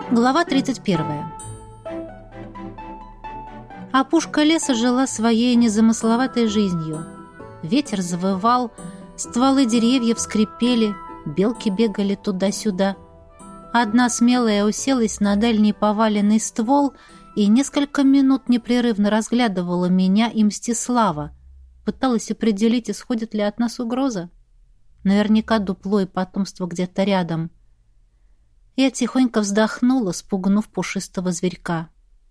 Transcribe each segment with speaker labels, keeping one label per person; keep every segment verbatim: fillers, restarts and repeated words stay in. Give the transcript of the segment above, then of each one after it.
Speaker 1: Глава тридцать первая. Опушка леса жила своей незамысловатой жизнью. Ветер завывал, стволы деревьев скрипели, белки бегали туда-сюда. Одна смелая уселась на дальний поваленный ствол и несколько минут непрерывно разглядывала меня и Мстислава. Пыталась определить, исходит ли от нас угроза. Наверняка дупло и потомство где-то рядом. Я тихонько вздохнула, спугнув пушистого зверька.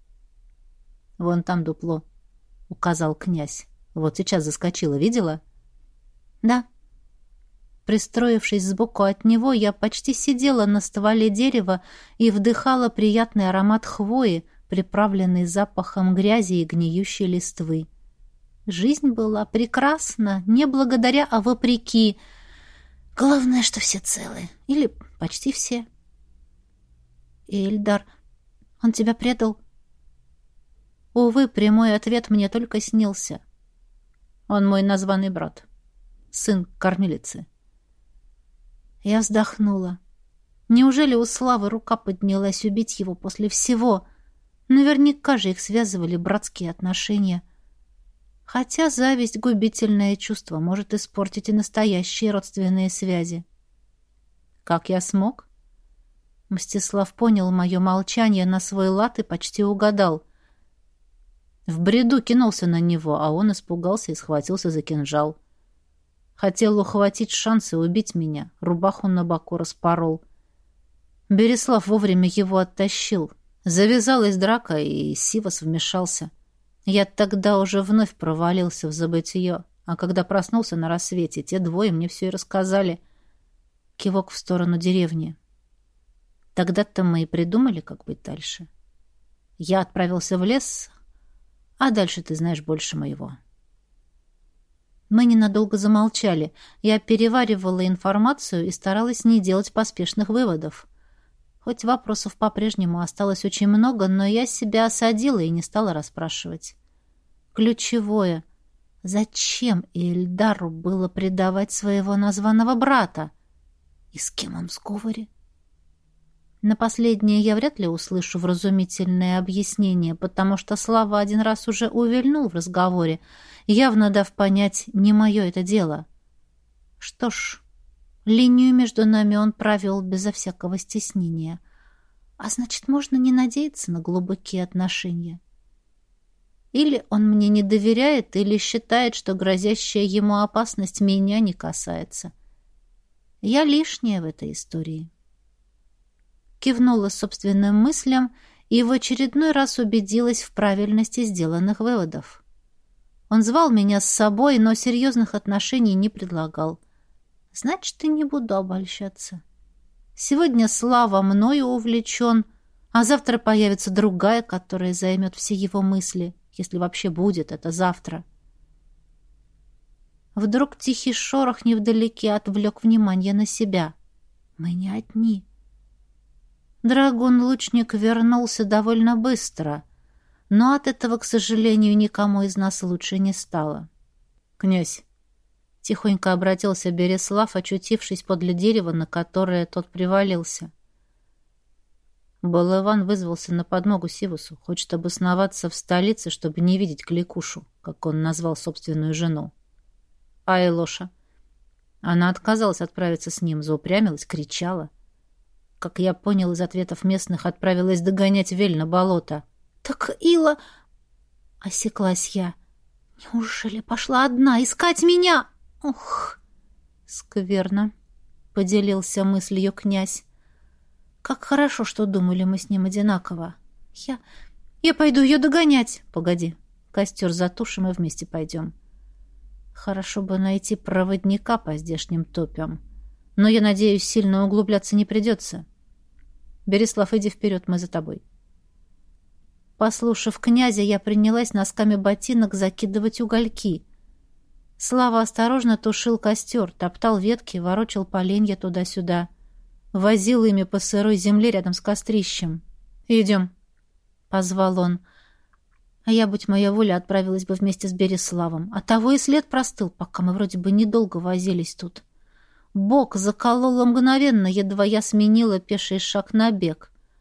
Speaker 1: «Вон там дупло», — указал князь. «Вот сейчас заскочила, видела?» «Да». Пристроившись сбоку от него, я почти сидела на стволе дерева и вдыхала приятный аромат хвои, приправленный запахом грязи и гниющей листвы. Жизнь была прекрасна, не благодаря, а вопреки. Главное, что все целы. Или почти все. И Эльдар, он тебя предал? Увы, прямой ответ мне только снился. Он мой названный брат, сын кормилицы. Я вздохнула. Неужели у Славы рука поднялась убить его после всего? Наверняка же их связывали братские отношения. Хотя зависть — губительное чувство, может испортить и настоящие родственные связи. Как я смог? Мстислав понял мое молчание на свой лад и почти угадал. В бреду кинулся на него, а он испугался и схватился за кинжал. Хотел ухватить шанс и убить меня. Рубаху на боку распорол. Береслав вовремя его оттащил. Завязалась драка, и Сивас вмешался. Я тогда уже вновь провалился в забытье, а когда проснулся на рассвете, те двое мне все и рассказали. Кивок в сторону деревни. Тогда-то мы и придумали, как быть дальше. Я отправился в лес, а дальше ты знаешь больше моего. Мы ненадолго замолчали. Я переваривала информацию и старалась не делать поспешных выводов. Хоть вопросов по-прежнему осталось очень много, но я себя осадила и не стала расспрашивать. Ключевое — зачем Эльдару было предавать своего названного брата? И с кем он в сговоре? На последнее я вряд ли услышу вразумительное объяснение, потому что Слава один раз уже увильнул в разговоре, явно дав понять, не мое это дело. Что ж, линию между нами он провел безо всякого стеснения. А значит, можно не надеяться на глубокие отношения. Или он мне не доверяет, или считает, что грозящая ему опасность меня не касается. Я лишняя в этой истории. Кивнула собственным мыслям и в очередной раз убедилась в правильности сделанных выводов. Он звал меня с собой, но серьезных отношений не предлагал. Значит, и не буду обольщаться. Сегодня Слава мною увлечен, а завтра появится другая, которая займет все его мысли, если вообще будет это завтра. Вдруг тихий шорох невдалеке отвлек внимание на себя. Мы не одни. Драгун-лучник вернулся довольно быстро, но от этого, к сожалению, никому из нас лучше не стало. «Князь!» — тихонько обратился Береслав, очутившись подле дерева, на которое тот привалился. Балаван вызвался на подмогу Сивусу, хочет обосноваться в столице, чтобы не видеть Кликушу, как он назвал собственную жену. А Элоша? Она отказалась отправиться с ним, заупрямилась, кричала. Как я понял из ответов местных, отправилась догонять Вель на болото. «Так Ила...» — осеклась я. «Неужели пошла одна искать меня? Ух!» «Скверно», — поделился мыслью князь. «Как хорошо, что думали мы с ним одинаково. Я... я пойду ее догонять». «Погоди, костер затушим и вместе пойдем. Хорошо бы найти проводника по здешним топям. Но, я надеюсь, сильно углубляться не придется. Береслав, иди вперед, мы за тобой». Послушав князя, я принялась носками ботинок закидывать угольки. Слава осторожно тушил костер, топтал ветки, ворочал поленья туда-сюда. Возил ими по сырой земле рядом с кострищем. «Идем», — позвал он. А я, будь моя воля, отправилась бы вместе с Береславом. А того и след простыл, пока мы вроде бы недолго возились тут. Бок закололо мгновенно, едва я сменила пеший шаг на бег.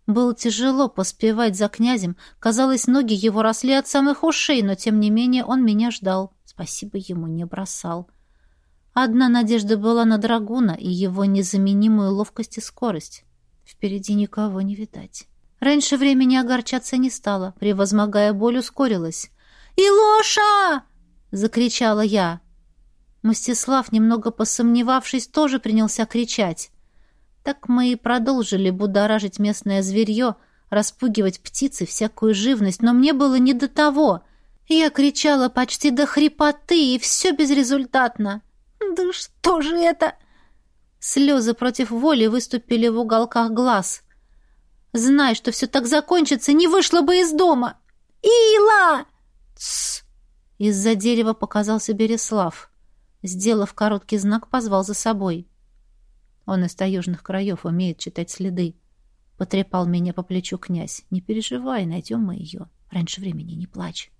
Speaker 1: Было тяжело поспевать за князем. Казалось, ноги его росли от самых ушей, но, тем не менее, он меня ждал. Спасибо ему не бросал. Одна надежда была на драгуна и его незаменимую ловкость и скорость. Впереди никого не видать. Раньше времени огорчаться не стала. Превозмогая боль, ускорилась. «Илоша!» — закричала я. Мстислав, немного посомневавшись, тоже принялся кричать. Так мы и продолжили будоражить местное зверье, распугивать птиц и всякую живность, но мне было не до того. Я кричала почти до хрипоты, и все безрезультатно. «Да что же это?» Слезы против воли выступили в уголках глаз. «Знай, что все так закончится, не вышла бы из дома!» «Ила!» «Тссс!» Из-за дерева показался Береслав. Сделав короткий знак, позвал за собой. Он из таежных краев умеет читать следы. Потрепал меня по плечу князь. «Не переживай, найдем мы ее. Раньше времени не плачь».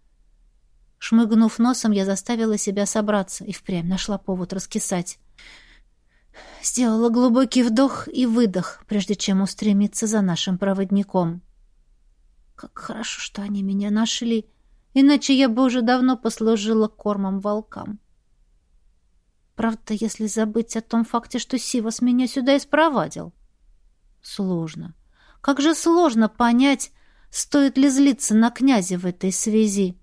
Speaker 1: Шмыгнув носом, я заставила себя собраться и впрямь нашла повод раскисать. Сделала глубокий вдох и выдох, прежде чем устремиться за нашим проводником. Как хорошо, что они меня нашли, иначе я бы уже давно послужила кормом волкам. Правда, если забыть о том факте, что Сивас меня сюда и спровадил. Сложно. Как же сложно понять, стоит ли злиться на князя в этой связи.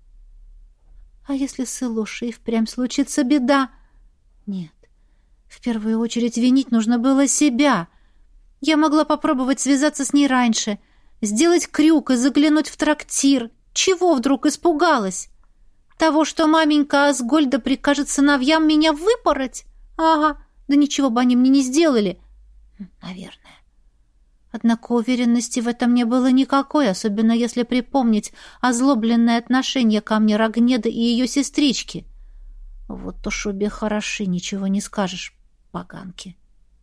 Speaker 1: А если с Илошей впрямь случится беда? Нет. В первую очередь винить нужно было себя. Я могла попробовать связаться с ней раньше, сделать крюк и заглянуть в трактир. Чего вдруг испугалась? Того, что маменька Асгольда прикажет сыновьям меня выпороть? Ага, да ничего бы они мне не сделали. Наверное. Однако уверенности в этом не было никакой, особенно если припомнить озлобленное отношение ко мне Рогнеды и ее сестрички. Вот уж обе хороши, ничего не скажешь, поганки.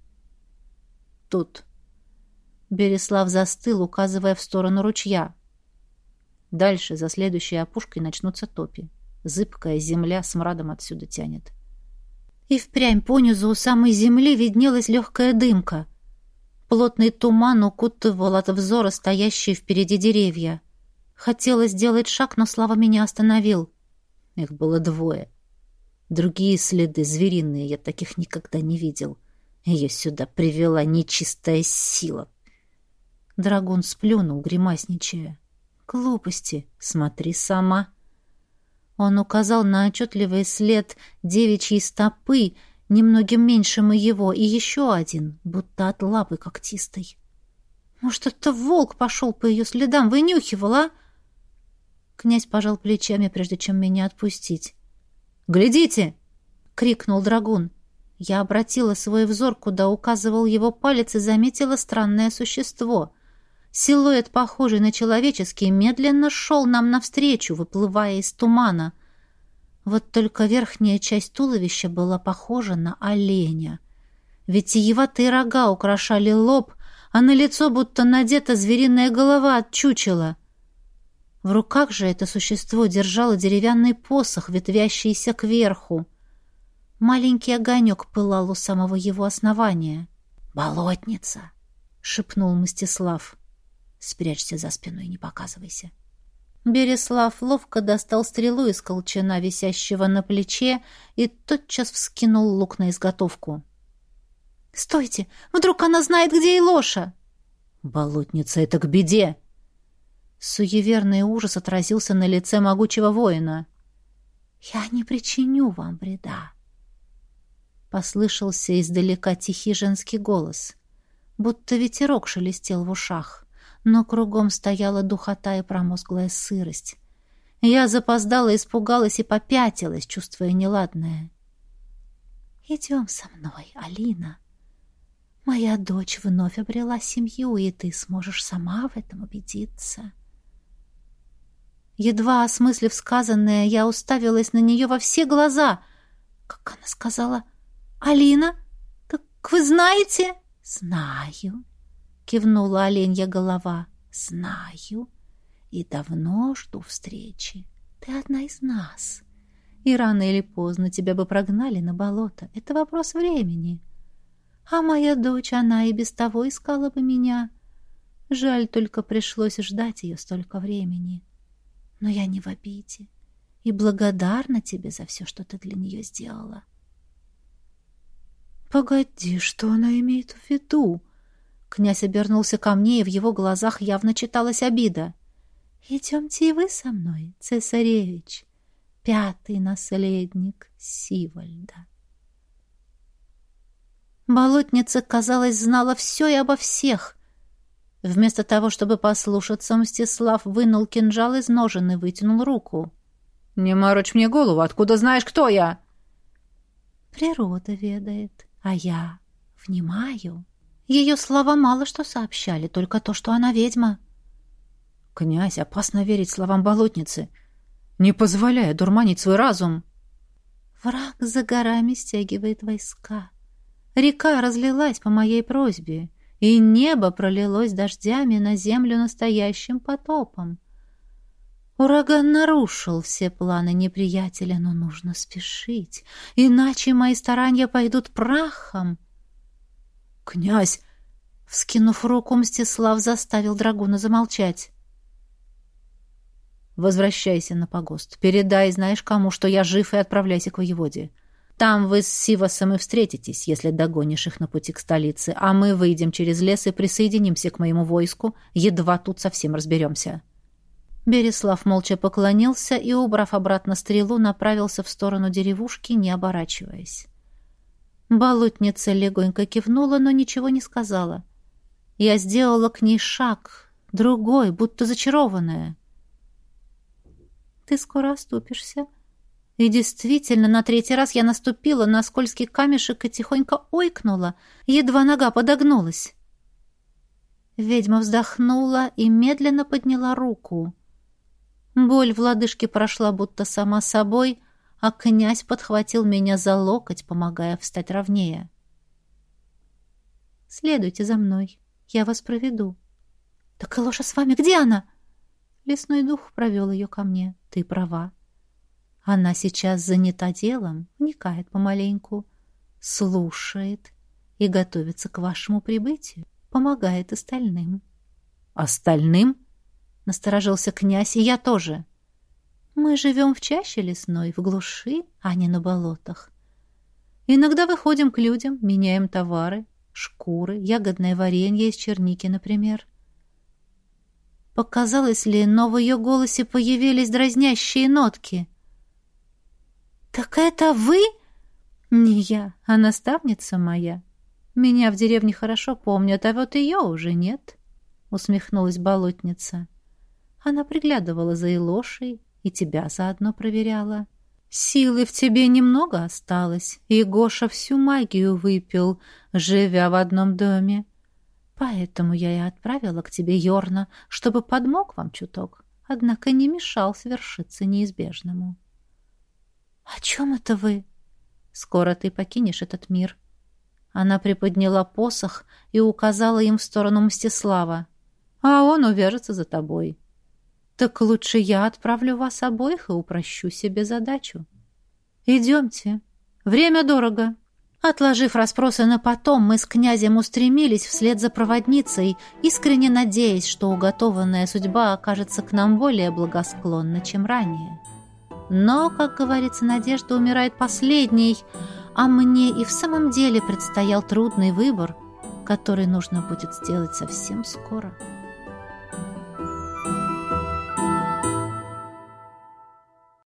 Speaker 1: Тут. Береслав застыл, указывая в сторону ручья. Дальше, за следующей опушкой, начнутся топи. Зыбкая земля смрадом отсюда тянет. И впрямь понизу у самой земли виднелась легкая дымка. Плотный туман укутывал от взора стоящие впереди деревья. Хотела сделать шаг, но Слава меня остановил. Их было двое. Другие следы, звериные, я таких никогда не видел. Ее сюда привела нечистая сила. Драгун сплюнул, гримасничая. Глупости, смотри сама. Он указал на отчетливый след девичьей стопы, немногим меньше моего, и еще один, будто от лапы когтистой. Может, это волк пошел по ее следам, вынюхивал, а? Князь пожал плечами, прежде чем меня отпустить. «Глядите!» — крикнул драгун. Я обратила свой взор, куда указывал его палец, и заметила странное существо. Силуэт, похожий на человеческий, медленно шел нам навстречу, выплывая из тумана. Вот только верхняя часть туловища была похожа на оленя. Витиеватые рога украшали лоб, а на лицо будто надета звериная голова от чучела. В руках же это существо держало деревянный посох, ветвящийся кверху. Маленький огонек пылал у самого его основания. «Болотница!» — шепнул Мстислав. «Спрячься за спиной и не показывайся». Береслав ловко достал стрелу из колчана, висящего на плече, и тотчас вскинул лук на изготовку. «Стойте! Вдруг она знает, где Илоша?» «Болотница — это к беде!» Суеверный ужас отразился на лице могучего воина. «Я не причиню вам вреда!» Послышался издалека тихий женский голос, будто ветерок шелестел в ушах. Но кругом стояла духота и промозглая сырость. Я запоздала, испугалась и попятилась, чувствуя неладное. «Идем со мной, Алина. Моя дочь вновь обрела семью, и ты сможешь сама в этом убедиться». Едва осмыслив сказанное, я уставилась на нее во все глаза. Как она сказала? «Алина? Так вы знаете?» «Знаю», — кивнула оленья голова. «Знаю. И давно жду встречи. Ты одна из нас. И рано или поздно тебя бы прогнали на болото. Это вопрос времени. А моя дочь, она и без того искала бы меня. Жаль, только пришлось ждать ее столько времени. Но я не в обиде и благодарна тебе за все, что ты для нее сделала. Погоди, что она имеет в виду? Князь обернулся ко мне, и в его глазах явно читалась обида. Идемте и вы со мной, цесаревич, пятый наследник Сивальда. Болотница, казалось, знала все и обо всех. Вместо того, чтобы послушаться, Мстислав вынул кинжал из ножен и вытянул руку.
Speaker 2: «Не морочь мне голову! Откуда знаешь, кто я?»
Speaker 1: «Природа ведает, а я внимаю». Ее слова мало что сообщали, только то, что она ведьма.
Speaker 2: «Князь, опасно верить словам болотницы. Не позволяй дурманить свой разум».
Speaker 1: «Враг за горами стягивает войска. Река разлилась по моей просьбе, и небо пролилось дождями на землю настоящим потопом. Ураган нарушил все планы неприятеля, но нужно спешить, иначе мои старания пойдут прахом».
Speaker 2: «Князь!»
Speaker 1: Вскинув руку, Мстислав заставил драгуна замолчать.
Speaker 2: «Возвращайся на погост. Передай, знаешь кому, что я жив, и отправляйся к воеводе. Там вы с Сивасом и встретитесь, если догонишь их на пути к столице, а мы выйдем через лес и присоединимся к моему войску, едва тут совсем разберемся».
Speaker 1: Береслав молча поклонился и, убрав обратно стрелу, направился в сторону деревушки, не оборачиваясь. Болотница легонько кивнула, но ничего не сказала. Я сделала к ней шаг, другой, будто зачарованная. «Ты скоро оступишься». И действительно, на третий раз я наступила на скользкий камешек и тихонько ойкнула, едва нога подогнулась. Ведьма вздохнула и медленно подняла руку. Боль в лодыжке прошла будто сама собой, а князь подхватил меня за локоть, помогая встать ровнее. «Следуйте за мной, я вас проведу». «Так Илоша с вами, где она?» Лесной дух провел ее ко мне. «Ты права. Она сейчас занята делом, вникает помаленьку, слушает и готовится к вашему прибытию, помогает остальным».
Speaker 2: «Остальным?»
Speaker 1: — насторожился князь, и я тоже. «Мы живем в чаще лесной, в глуши, а не на болотах. Иногда выходим к людям, меняем товары, шкуры, ягодное варенье из черники, например». Показалось ли, но в ее голосе появились дразнящие нотки. «Так это вы?» «Не я, а наставница моя. Меня в деревне хорошо помнят, а вот ее уже нет», — усмехнулась болотница. Она приглядывала за Илошей и тебя заодно проверяла. Силы в тебе немного осталось, и Гоша всю магию выпил, живя в одном доме. Поэтому я и отправила к тебе Йорна, чтобы подмог вам чуток, однако не мешал свершиться неизбежному». «О чем это вы?» «Скоро ты покинешь этот мир». Она приподняла посох и указала им в сторону Мстислава. «А он увяжется за тобой. Так лучше я отправлю вас обоих и упрощу себе задачу. Идемте. Время дорого». Отложив расспросы на потом, мы с князем устремились вслед за проводницей, искренне надеясь, что уготованная судьба окажется к нам более благосклонна, чем ранее. Но, как говорится, надежда умирает последней, а мне и в самом деле предстоял трудный выбор, который нужно будет сделать совсем скоро.